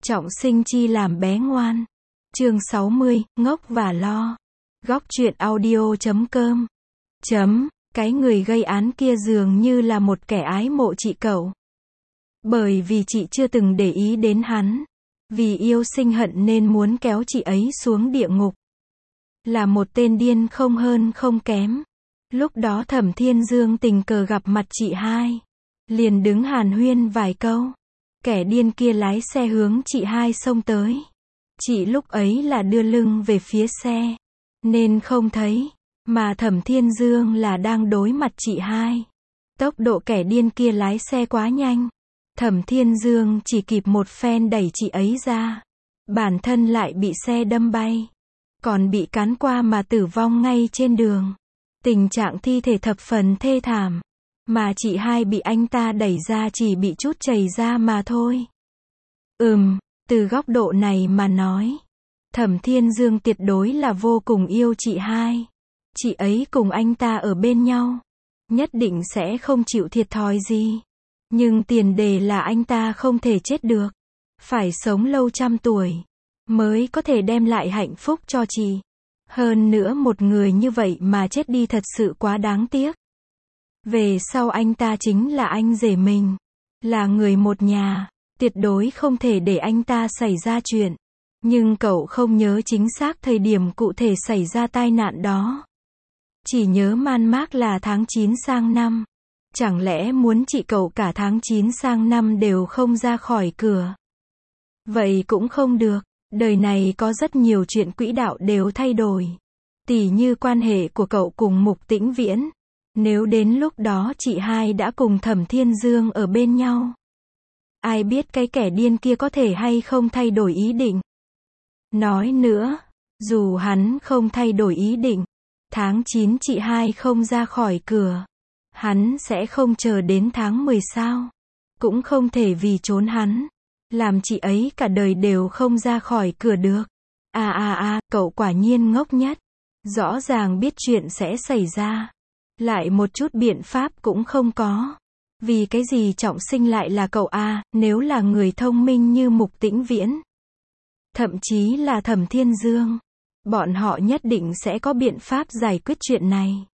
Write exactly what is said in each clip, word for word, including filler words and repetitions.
Trọng sinh chi làm bé ngoan. Chương sáu mươi, ngốc và lo. Góc truyện audio chấm com. Chấm, cái người gây án kia dường như là một kẻ ái mộ chị cậu. Bởi vì chị chưa từng để ý đến hắn. Vì yêu sinh hận nên muốn kéo chị ấy xuống địa ngục. Là một tên điên không hơn không kém. Lúc đó Thẩm Thiên Dương tình cờ gặp mặt chị hai. Liền đứng hàn huyên vài câu. Kẻ điên kia lái xe hướng chị hai xông tới. Chị lúc ấy là đưa lưng về phía xe, nên không thấy. Mà Thẩm Thiên Dương là đang đối mặt chị hai. Tốc độ kẻ điên kia lái xe quá nhanh. Thẩm Thiên Dương chỉ kịp một phen đẩy chị ấy ra. Bản thân lại bị xe đâm bay. Còn bị cán qua mà tử vong ngay trên đường. Tình trạng thi thể thập phần thê thảm. Mà chị hai bị anh ta đẩy ra chỉ bị chút chảy ra mà thôi. Ừm, từ góc độ này mà nói, Thẩm Thiên Dương tuyệt đối là vô cùng yêu chị hai. Chị ấy cùng anh ta ở bên nhau, nhất định sẽ không chịu thiệt thòi gì. Nhưng tiền đề là anh ta không thể chết được. Phải sống lâu trăm tuổi, mới có thể đem lại hạnh phúc cho chị. Hơn nữa một người như vậy mà chết đi thật sự quá đáng tiếc. Về sau anh ta chính là anh rể mình. Là người một nhà. Tuyệt đối không thể để anh ta xảy ra chuyện. Nhưng cậu không nhớ chính xác thời điểm cụ thể xảy ra tai nạn đó. Chỉ nhớ man mác là tháng chín sang năm. Chẳng lẽ muốn chị cậu cả tháng chín sang năm đều không ra khỏi cửa? Vậy cũng không được. Đời này có rất nhiều chuyện quỹ đạo đều thay đổi. Tỉ như quan hệ của cậu cùng Mục Tĩnh Viễn. Nếu đến lúc đó chị hai đã cùng Thẩm Thiên Dương ở bên nhau, ai biết cái kẻ điên kia có thể hay không thay đổi ý định. Nói nữa, dù hắn không thay đổi ý định, tháng chín chị hai không ra khỏi cửa, hắn sẽ không chờ đến tháng mười sao. Cũng không thể vì trốn hắn, làm chị ấy cả đời đều không ra khỏi cửa được. À à à, cậu quả nhiên ngốc nhất. Rõ ràng biết chuyện sẽ xảy ra. Lại một chút biện pháp cũng không có. Vì cái gì Trọng Sinh lại là cậu à, nếu là người thông minh như Mục Tĩnh Viễn. Thậm chí là Thẩm Thiên Dương. Bọn họ nhất định sẽ có biện pháp giải quyết chuyện này.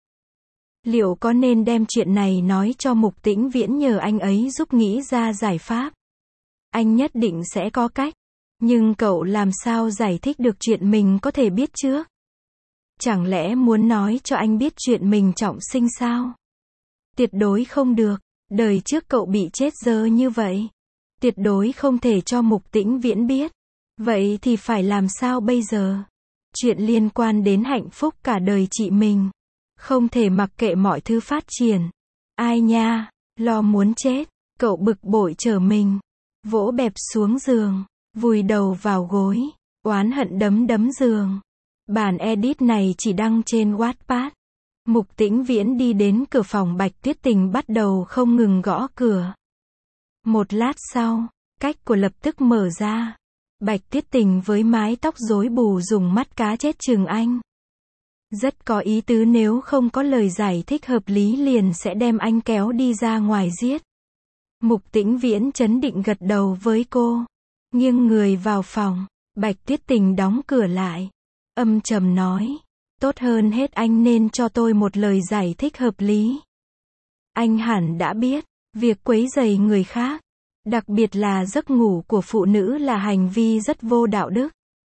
Liệu có nên đem chuyện này nói cho Mục Tĩnh Viễn nhờ anh ấy giúp nghĩ ra giải pháp? Anh nhất định sẽ có cách. Nhưng cậu làm sao giải thích được chuyện mình có thể biết trước? Chẳng lẽ muốn nói cho anh biết chuyện mình Trọng Sinh sao? Tuyệt đối không được. Đời trước cậu bị chết dơ như vậy. Tuyệt đối không thể cho Mục Tĩnh Viễn biết. Vậy thì phải làm sao bây giờ? Chuyện liên quan đến hạnh phúc cả đời chị mình. Không thể mặc kệ mọi thứ phát triển. Ai nha, lo muốn chết. Cậu bực bội trở mình. Vỗ bẹp xuống giường. Vùi đầu vào gối. Oán hận đấm đấm giường. Bản edit này chỉ đăng trên Wattpad. Mục Tĩnh Viễn đi đến cửa phòng Bạch Tuyết Tình bắt đầu không ngừng gõ cửa. Một lát sau, cách của lập tức mở ra. Bạch Tuyết Tình với mái tóc rối bù dùng mắt cá chết chừng anh. Rất có ý tứ, nếu không có lời giải thích hợp lý liền sẽ đem anh kéo đi ra ngoài giết. Mục Tĩnh Viễn trấn định gật đầu với cô. Nghiêng người vào phòng. Bạch Tuyết Tình đóng cửa lại. Âm trầm nói. Tốt hơn hết anh nên cho tôi một lời giải thích hợp lý. Anh hẳn đã biết, việc quấy rầy người khác, đặc biệt là giấc ngủ của phụ nữ là hành vi rất vô đạo đức.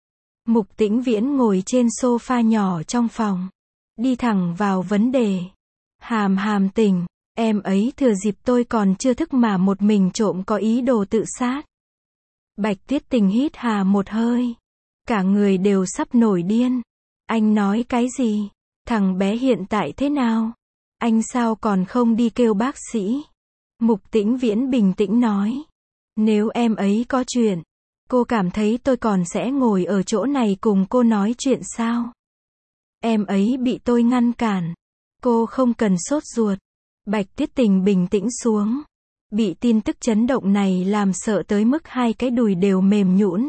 Mục Tĩnh Viễn ngồi trên sofa nhỏ trong phòng. Đi thẳng vào vấn đề. Hàm Hàm Tình, em ấy thừa dịp tôi còn chưa thức mà một mình trộm có ý đồ tự sát. Bạch Tuyết Tình hít hà một hơi. Cả người đều sắp nổi điên. Anh nói cái gì? Thằng bé hiện tại thế nào? Anh sao còn không đi kêu bác sĩ? Mục Tĩnh Viễn bình tĩnh nói. Nếu em ấy có chuyện, cô cảm thấy tôi còn sẽ ngồi ở chỗ này cùng cô nói chuyện sao? Em ấy bị tôi ngăn cản. Cô không cần sốt ruột. Bạch Tuyết Tình bình tĩnh xuống. Bị tin tức chấn động này làm sợ tới mức hai cái đùi đều mềm nhũn.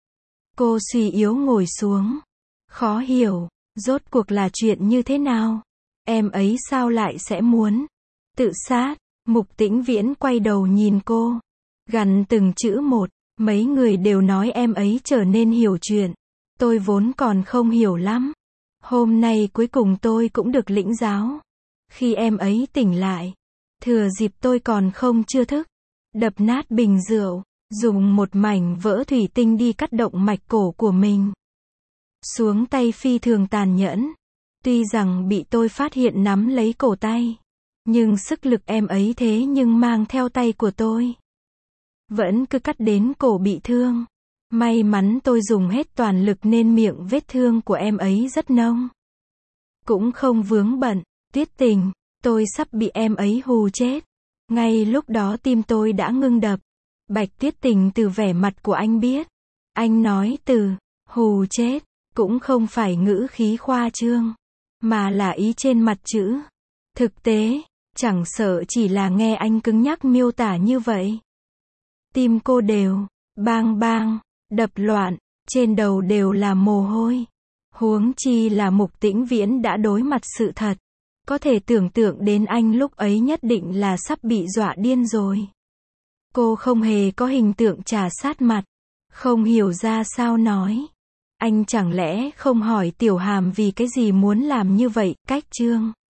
Cô suy yếu ngồi xuống. Khó hiểu, rốt cuộc là chuyện như thế nào? Em ấy sao lại sẽ muốn tự sát? Mục Tĩnh Viễn quay đầu nhìn cô, gằn từng chữ một. Mấy người đều nói em ấy trở nên hiểu chuyện. Tôi vốn còn không hiểu lắm. Hôm nay cuối cùng tôi cũng được lĩnh giáo. Khi em ấy tỉnh lại, thừa dịp tôi còn không chưa thức, đập nát bình rượu, dùng một mảnh vỡ thủy tinh đi cắt động mạch cổ của mình. Xuống tay phi thường tàn nhẫn. Tuy rằng bị tôi phát hiện nắm lấy cổ tay, nhưng sức lực em ấy thế nhưng mang theo tay của tôi, vẫn cứ cắt đến cổ bị thương. May mắn tôi dùng hết toàn lực nên miệng vết thương của em ấy rất nông, cũng không vướng bận. Tuyết Tình, tôi sắp bị em ấy hù chết. Ngay lúc đó tim tôi đã ngưng đập. Bạch Tuyết Tình, từ vẻ mặt của anh biết, anh nói từ hù chết cũng không phải ngữ khí khoa trương, mà là ý trên mặt chữ. Thực tế, chẳng sợ chỉ là nghe anh cứng nhắc miêu tả như vậy, tim cô đều bang bang đập loạn, trên đầu đều là mồ hôi. Huống chi là Mục Tĩnh Viễn đã đối mặt sự thật. Có thể tưởng tượng đến anh lúc ấy nhất định là sắp bị dọa điên rồi. Cô không hề có hình tượng trà sát mặt, không hiểu ra sao nói. Anh chẳng lẽ không hỏi Tiểu Hàm vì cái gì muốn làm như vậy, cách chương.